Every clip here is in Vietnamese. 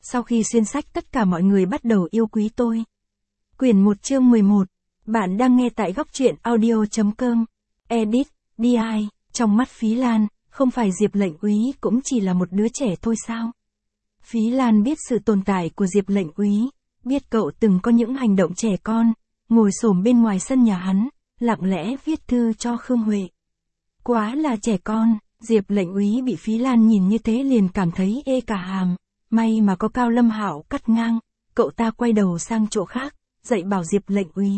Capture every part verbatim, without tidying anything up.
Sau khi xuyên sách tất cả mọi người bắt đầu yêu quý tôi. Quyển một chương mười một. Bạn đang nghe tại góc truyện audio.com. Edit, đê i, trong mắt Phí Lan, không phải Diệp Lệnh Úy cũng chỉ là một đứa trẻ thôi sao? Phí Lan biết sự tồn tại của Diệp Lệnh Úy, biết cậu từng có những hành động trẻ con, ngồi xổm bên ngoài sân nhà hắn, lặng lẽ viết thư cho Khương Huệ. Quá là trẻ con, Diệp Lệnh Úy bị Phí Lan nhìn như thế liền cảm thấy ê cả hàm, may mà có Cao Lâm Hạo cắt ngang, cậu ta quay đầu sang chỗ khác, dạy bảo Diệp Lệnh Úy.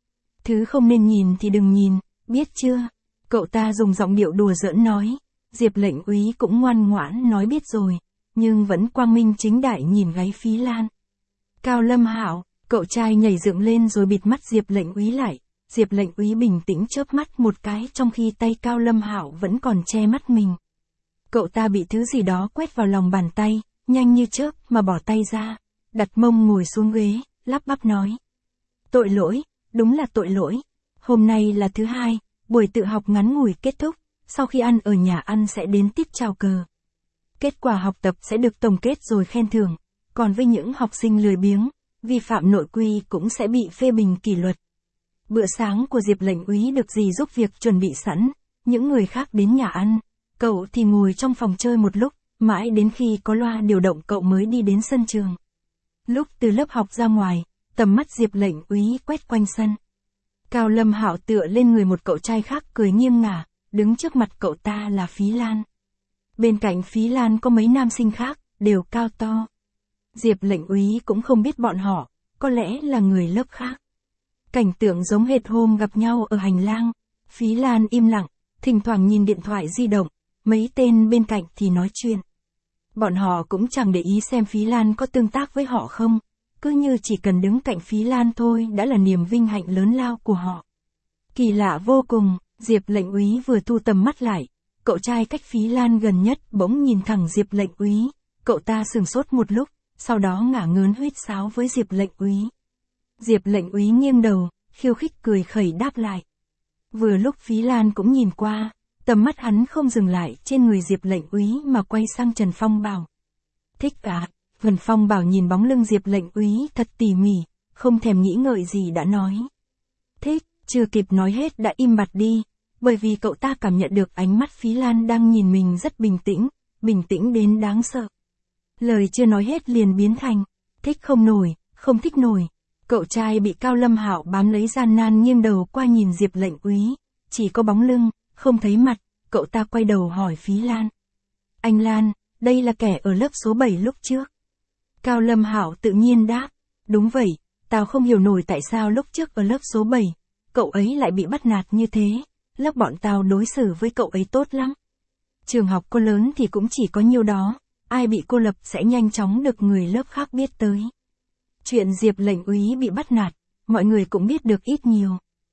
Thứ không nên nhìn thì đừng nhìn, biết chưa? Cậu ta dùng giọng điệu đùa giỡn nói. Diệp Lệnh Úy cũng ngoan ngoãn nói biết rồi, nhưng vẫn quang minh chính đại nhìn gáy Phí Lan. Cao Lâm Hạo, cậu trai nhảy dựng lên rồi bịt mắt Diệp Lệnh Úy lại. Diệp Lệnh Úy bình tĩnh chớp mắt một cái trong khi tay Cao Lâm Hạo vẫn còn che mắt mình. Cậu ta bị thứ gì đó quét vào lòng bàn tay, nhanh như chớp mà bỏ tay ra, đặt mông ngồi xuống ghế, lắp bắp nói. Tội lỗi, đúng là tội lỗi. Hôm nay là thứ hai, buổi tự học ngắn ngủi kết thúc, sau khi ăn ở nhà ăn sẽ đến tiết chào cờ. Kết quả học tập sẽ được tổng kết rồi khen thưởng, còn với những học sinh lười biếng, vi phạm nội quy cũng sẽ bị phê bình kỷ luật. Bữa sáng của Diệp Lệnh Úy được dì giúp việc chuẩn bị sẵn, những người khác đến nhà ăn, cậu thì ngồi trong phòng chơi một lúc, mãi đến khi có loa điều động cậu mới đi đến sân trường. Lúc từ lớp học ra ngoài, tầm mắt Diệp Lệnh Úy quét quanh sân. Cao Lâm Hạo tựa lên người một cậu trai khác cười nghiêng ngả, đứng trước mặt cậu ta là Phí Lan. Bên cạnh Phí Lan có mấy nam sinh khác, đều cao to. Diệp Lệnh Úy cũng không biết bọn họ, có lẽ là người lớp khác. Cảnh tượng giống hệt hôm gặp nhau ở hành lang. Phí Lan im lặng, thỉnh thoảng nhìn điện thoại di động, mấy tên bên cạnh thì nói chuyện. Bọn họ cũng chẳng để ý xem Phí Lan có tương tác với họ không, cứ như chỉ cần đứng cạnh Phí Lan thôi đã là niềm vinh hạnh lớn lao của họ. Kỳ lạ vô cùng, Diệp Lệnh Úy vừa thu tầm mắt lại, cậu trai cách Phí Lan gần nhất bỗng nhìn thẳng Diệp Lệnh Úy, cậu ta sửng sốt một lúc, sau đó ngả ngớn huýt sáo với Diệp Lệnh Úy. Diệp Lệnh Úy nghiêng đầu, khiêu khích cười khẩy đáp lại. Vừa lúc Phí Lan cũng nhìn qua, tầm mắt hắn không dừng lại trên người Diệp Lệnh Úy mà quay sang Trần Phong Bảo. Thích à? Trần Phong Bảo nhìn bóng lưng Diệp Lệnh Úy thật tỉ mỉ, không thèm nghĩ ngợi gì đã nói. Thích, chưa kịp nói hết đã im bặt đi, bởi vì cậu ta cảm nhận được ánh mắt Phí Lan đang nhìn mình rất bình tĩnh, bình tĩnh đến đáng sợ. Lời chưa nói hết liền biến thành, thích không nổi, không thích nổi. Cậu trai bị Cao Lâm Hạo bám lấy gian nan nghiêng đầu qua nhìn Diệp Lệnh Úy, chỉ có bóng lưng, không thấy mặt, cậu ta quay đầu hỏi Phí Lan. Anh Lan, đây là kẻ ở lớp số bảy lúc trước. Cao Lâm Hạo tự nhiên đáp, đúng vậy, tao không hiểu nổi tại sao lúc trước ở lớp số bảy, cậu ấy lại bị bắt nạt như thế, lớp bọn tao đối xử với cậu ấy tốt lắm. Trường học cô lớn thì cũng chỉ có nhiêu đó, ai bị cô lập sẽ nhanh chóng được người lớp khác biết tới. Chuyện Diệp Lệnh Úy bị bắt nạt, mọi người cũng biết được ít nhiều.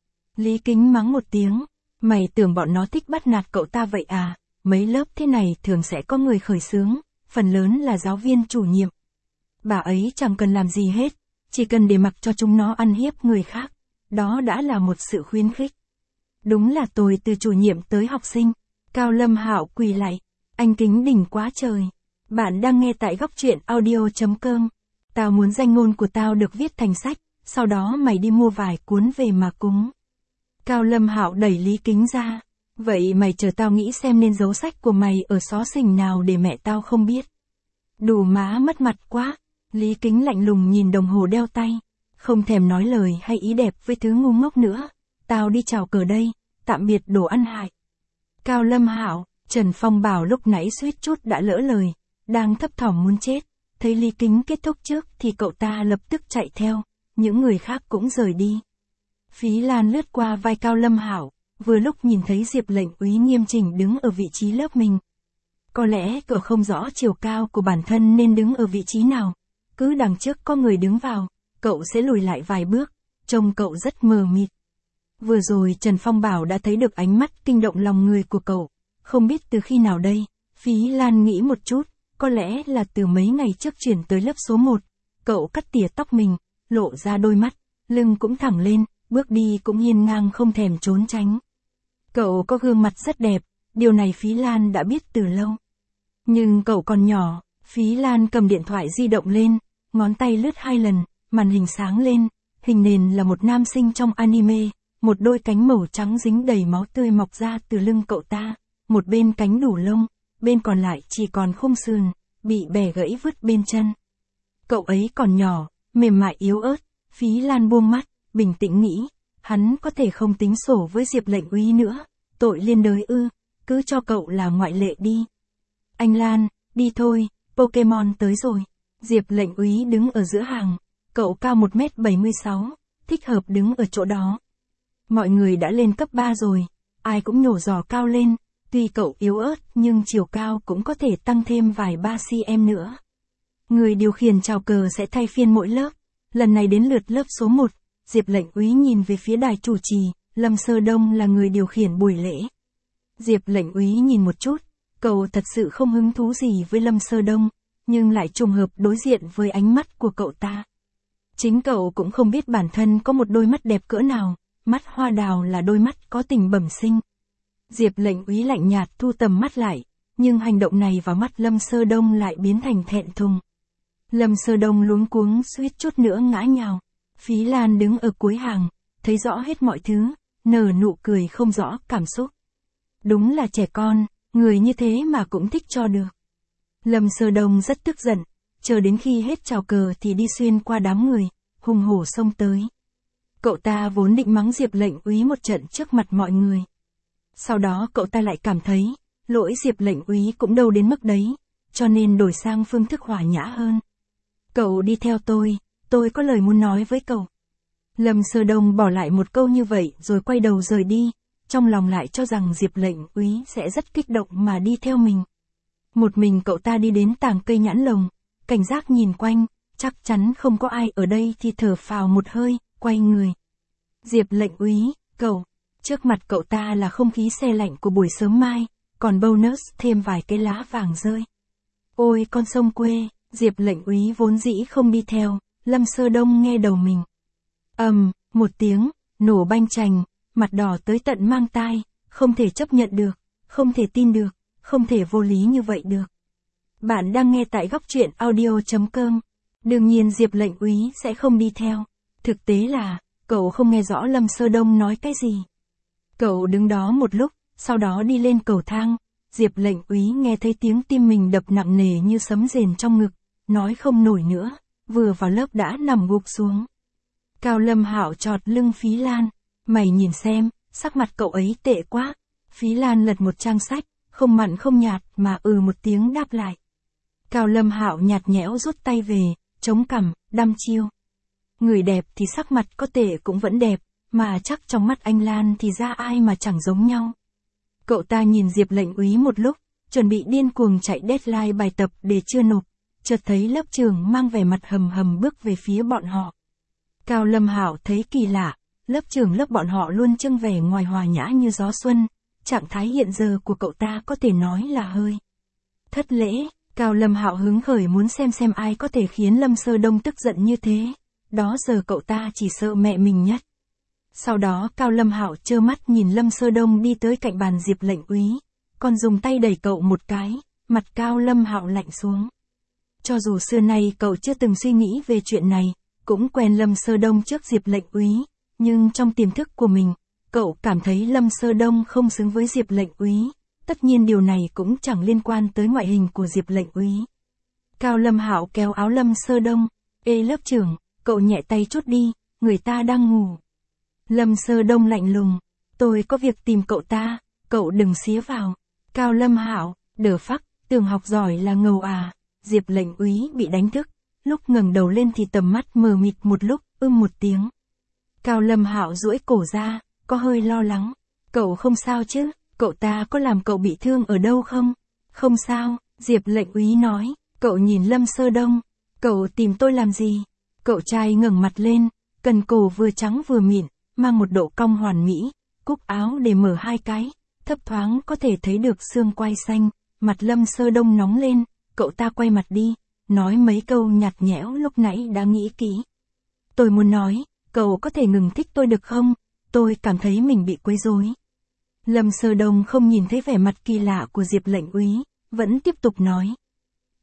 Lý Kính mắng một tiếng, mày tưởng bọn nó thích bắt nạt cậu ta vậy à, mấy lớp thế này thường sẽ có người khởi xướng, phần lớn là giáo viên chủ nhiệm. Bà ấy chẳng cần làm gì hết, chỉ cần để mặc cho chúng nó ăn hiếp người khác, đó đã là một sự khuyến khích. Đúng là tồi từ chủ nhiệm tới học sinh. Cao Lâm Hạo quỳ lại, anh kính đỉnh quá trời. Bạn đang nghe tại góc truyện audio.com. Tao muốn danh ngôn của tao được viết thành sách, sau đó mày đi mua vài cuốn về mà cúng. Cao Lâm Hạo đẩy Lý Kính ra. Vậy mày chờ tao nghĩ xem nên giấu sách của mày ở xó xỉnh nào để mẹ tao không biết. Đủ má mất mặt quá. Lý Kính lạnh lùng nhìn đồng hồ đeo tay. Không thèm nói lời hay ý đẹp với thứ ngu ngốc nữa. Tao đi chào cờ đây, tạm biệt đồ ăn hại. Cao Lâm Hạo, Trần Phong Bảo lúc nãy suýt chút đã lỡ lời, đang thấp thỏm muốn chết. Thấy Lý Kính kết thúc trước thì cậu ta lập tức chạy theo, những người khác cũng rời đi. Phí Lan lướt qua vai Cao Lâm Hạo, vừa lúc nhìn thấy Diệp Lệnh Úy nghiêm chỉnh đứng ở vị trí lớp mình. Có lẽ cậu không rõ chiều cao của bản thân nên đứng ở vị trí nào, cứ đằng trước có người đứng vào, cậu sẽ lùi lại vài bước, trông cậu rất mờ mịt. Vừa rồi Trần Phong Bảo đã thấy được ánh mắt kinh động lòng người của cậu, không biết từ khi nào đây. Phí Lan nghĩ một chút, có lẽ là từ mấy ngày trước chuyển tới lớp số một, cậu cắt tỉa tóc mình, lộ ra đôi mắt, lưng cũng thẳng lên, bước đi cũng hiên ngang không thèm trốn tránh. Cậu có gương mặt rất đẹp, điều này Phí Lan đã biết từ lâu. Nhưng cậu còn nhỏ, Phí Lan cầm điện thoại di động lên, ngón tay lướt hai lần, màn hình sáng lên, hình nền là một nam sinh trong anime, một đôi cánh màu trắng dính đầy máu tươi mọc ra từ lưng cậu ta, một bên cánh đủ lông, bên còn lại chỉ còn khung sườn, bị bẻ gãy vứt bên chân. Cậu ấy còn nhỏ, mềm mại yếu ớt, Phí Lan buông mắt, bình tĩnh nghĩ, hắn có thể không tính sổ với Diệp Lệnh Úy nữa, tội liên đới ư, cứ cho cậu là ngoại lệ đi. Anh Lan, đi thôi, Pokemon tới rồi. Diệp Lệnh Úy đứng ở giữa hàng, cậu cao một mét bảy mươi sáu, thích hợp đứng ở chỗ đó. Mọi người đã lên cấp ba rồi, ai cũng nhổ giò cao lên, tuy cậu yếu ớt nhưng chiều cao cũng có thể tăng thêm vài ba xăng-ti-mét nữa. Người điều khiển chào cờ sẽ thay phiên mỗi lớp, lần này đến lượt lớp số một, Diệp Lệnh Úy nhìn về phía đài chủ trì, Lâm Sơ Đông là người điều khiển buổi lễ. Diệp Lệnh Úy nhìn một chút, cậu thật sự không hứng thú gì với Lâm Sơ Đông, nhưng lại trùng hợp đối diện với ánh mắt của cậu ta. Chính cậu cũng không biết bản thân có một đôi mắt đẹp cỡ nào, mắt hoa đào là đôi mắt có tình bẩm sinh. Diệp Lệnh Úy lạnh nhạt thu tầm mắt lại, nhưng hành động này vào mắt Lâm Sơ Đông lại biến thành thẹn thùng. Lâm Sơ Đông luống cuống suýt chút nữa ngã nhào. Phí Lan đứng ở cuối hàng, thấy rõ hết mọi thứ, nở nụ cười không rõ cảm xúc. Đúng là trẻ con, người như thế mà cũng thích cho được. Lâm Sơ Đông rất tức giận, chờ đến khi hết chào cờ thì đi xuyên qua đám người, hùng hổ xông tới. Cậu ta vốn định mắng Diệp Lệnh Úy một trận trước mặt mọi người. Sau đó cậu ta lại cảm thấy, lỗi Diệp Lệnh Úy cũng đâu đến mức đấy, cho nên đổi sang phương thức hòa nhã hơn. Cậu đi theo tôi, tôi có lời muốn nói với cậu. Lâm Sơ Đông bỏ lại một câu như vậy rồi quay đầu rời đi, trong lòng lại cho rằng Diệp Lệnh Úy sẽ rất kích động mà đi theo mình. Một mình cậu ta đi đến tàng cây nhãn lồng, cảnh giác nhìn quanh, chắc chắn không có ai ở đây thì thở phào một hơi, quay người. Diệp Lệnh Úy, cậu, trước mặt cậu ta là không khí se lạnh của buổi sớm mai, còn bonus thêm vài cái lá vàng rơi. Ôi con sông quê, Diệp Lệnh Úy vốn dĩ không đi theo, Lâm Sơ Đông nghe đầu mình. Ầm, um, một tiếng, nổ banh chành, mặt đỏ tới tận mang tai, không thể chấp nhận được, không thể tin được, không thể vô lý như vậy được. Bạn đang nghe tại góc truyện audio chấm com. Đương nhiên Diệp Lệnh Úy sẽ không đi theo. Thực tế là, cậu không nghe rõ Lâm Sơ Đông nói cái gì. Cậu đứng đó một lúc, sau đó đi lên cầu thang. Diệp Lệnh Úy nghe thấy tiếng tim mình đập nặng nề như sấm rền trong ngực, nói không nổi nữa, vừa vào lớp đã nằm gục xuống. Cao Lâm Hạo chọt lưng Phí Lan, mày nhìn xem, sắc mặt cậu ấy tệ quá. Phí Lan lật một trang sách, không mặn không nhạt mà ừ một tiếng đáp lại. Cao Lâm Hạo nhạt nhẽo rút tay về, chống cằm, đăm chiêu. Người đẹp thì sắc mặt có tệ cũng vẫn đẹp, mà chắc trong mắt anh Lan thì ra ai mà chẳng giống nhau. Cậu ta nhìn Diệp Lệnh Úy một lúc, chuẩn bị điên cuồng chạy deadline bài tập để chưa nộp, chợt thấy lớp trưởng mang vẻ mặt hầm hầm bước về phía bọn họ. Cao Lâm Hạo thấy kỳ lạ, lớp trưởng lớp bọn họ luôn trưng vẻ ngoài hòa nhã như gió xuân, trạng thái hiện giờ của cậu ta có thể nói là hơi thất lễ. Cao Lâm Hạo hứng khởi muốn xem xem ai có thể khiến Lâm Sơ Đông tức giận như thế, đó giờ cậu ta chỉ sợ mẹ mình nhất. Sau đó Cao Lâm Hạo trơ mắt nhìn Lâm Sơ Đông đi tới cạnh bàn Diệp Lệnh Úy, còn dùng tay đẩy cậu một cái, mặt Cao Lâm Hạo lạnh xuống. Cho dù xưa nay cậu chưa từng suy nghĩ về chuyện này, cũng quen Lâm Sơ Đông trước Diệp Lệnh Úy, nhưng trong tiềm thức của mình, cậu cảm thấy Lâm Sơ Đông không xứng với Diệp Lệnh Úy. Tất nhiên điều này cũng chẳng liên quan tới ngoại hình của Diệp Lệnh Úy. Cao Lâm Hạo kéo áo Lâm Sơ Đông, ê lớp trưởng, cậu nhẹ tay chút đi, người ta đang ngủ. Lâm Sơ Đông lạnh lùng, tôi có việc tìm cậu ta, cậu đừng xía vào. Cao Lâm Hạo, đờ phắc, tưởng học giỏi là ngầu à. Diệp Lệnh Úy bị đánh thức, lúc ngẩng đầu lên thì tầm mắt mờ mịt một lúc, ưm một tiếng. Cao Lâm Hạo duỗi cổ ra, có hơi lo lắng, cậu không sao chứ? Cậu ta có làm cậu bị thương ở đâu không? Không sao, Diệp Lệnh Úy nói. Cậu nhìn Lâm Sơ Đông, cậu tìm tôi làm gì? Cậu trai ngẩng mặt lên, cần cổ vừa trắng vừa mịn, mang một độ cong hoàn mỹ, cúc áo để mở hai cái, thấp thoáng có thể thấy được xương quai xanh, mặt Lâm Sơ Đông nóng lên, cậu ta quay mặt đi, nói mấy câu nhạt nhẽo lúc nãy đã nghĩ kỹ. Tôi muốn nói, cậu có thể ngừng thích tôi được không? Tôi cảm thấy mình bị quấy rối. Lâm Sơ Đông không nhìn thấy vẻ mặt kỳ lạ của Diệp Lệnh Úy, vẫn tiếp tục nói.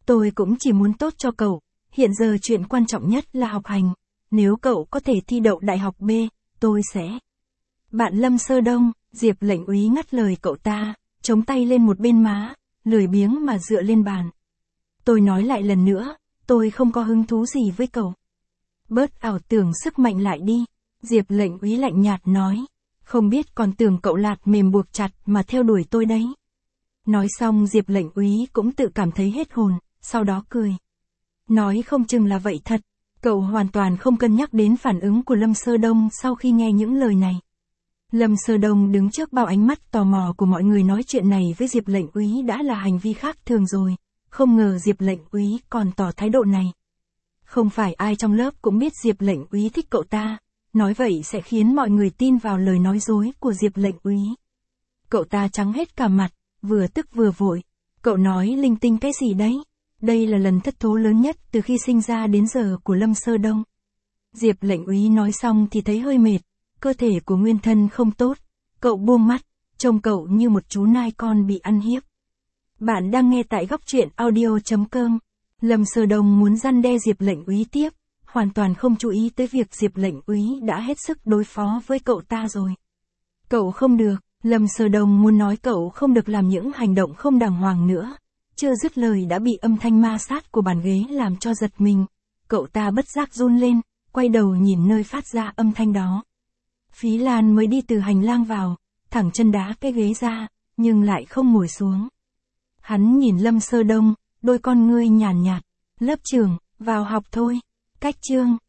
Tôi cũng chỉ muốn tốt cho cậu, hiện giờ chuyện quan trọng nhất là học hành. Nếu cậu có thể thi đậu đại học B, tôi sẽ... Bạn Lâm Sơ Đông, Diệp lệnh úy ngắt lời cậu ta, chống tay lên một bên má, lười biếng mà dựa lên bàn. Tôi nói lại lần nữa, tôi không có hứng thú gì với cậu. Bớt ảo tưởng sức mạnh lại đi, Diệp lệnh úy lạnh nhạt nói. Không biết còn tưởng cậu lạt mềm buộc chặt mà theo đuổi tôi đấy. Nói xong Diệp lệnh úy cũng tự cảm thấy hết hồn, sau đó cười. Nói không chừng là vậy thật, cậu hoàn toàn không cân nhắc đến phản ứng của Lâm Sơ Đông sau khi nghe những lời này. Lâm Sơ Đông đứng trước bao ánh mắt tò mò của mọi người nói chuyện này với Diệp lệnh úy đã là hành vi khác thường rồi, không ngờ Diệp lệnh úy còn tỏ thái độ này. Không phải ai trong lớp cũng biết Diệp lệnh úy thích cậu ta, nói vậy sẽ khiến mọi người tin vào lời nói dối của Diệp lệnh úy. Cậu ta trắng hết cả mặt, vừa tức vừa vội. Cậu nói linh tinh cái gì đấy? Đây là lần thất thố lớn nhất từ khi sinh ra đến giờ của Lâm Sơ Đông. Diệp lệnh úy nói xong thì thấy hơi mệt, cơ thể của nguyên thân không tốt. Cậu buông mắt, trông cậu như một chú nai con bị ăn hiếp. Bạn đang nghe tại góc truyện audio chấm com. Lâm Sơ Đông muốn răn đe Diệp lệnh úy tiếp, hoàn toàn không chú ý tới việc Diệp lệnh úy đã hết sức đối phó với cậu ta rồi. Cậu không được, Lâm Sơ Đông muốn nói cậu không được làm những hành động không đàng hoàng nữa. Chưa dứt lời đã bị âm thanh ma sát của bàn ghế làm cho giật mình. Cậu ta bất giác run lên, quay đầu nhìn nơi phát ra âm thanh đó. Phí Lan mới đi từ hành lang vào, thẳng chân đá cái ghế ra, nhưng lại không ngồi xuống. Hắn nhìn Lâm Sơ Đông, đôi con ngươi nhàn nhạt, nhạt. Lớp trưởng, vào học thôi. Cách chương.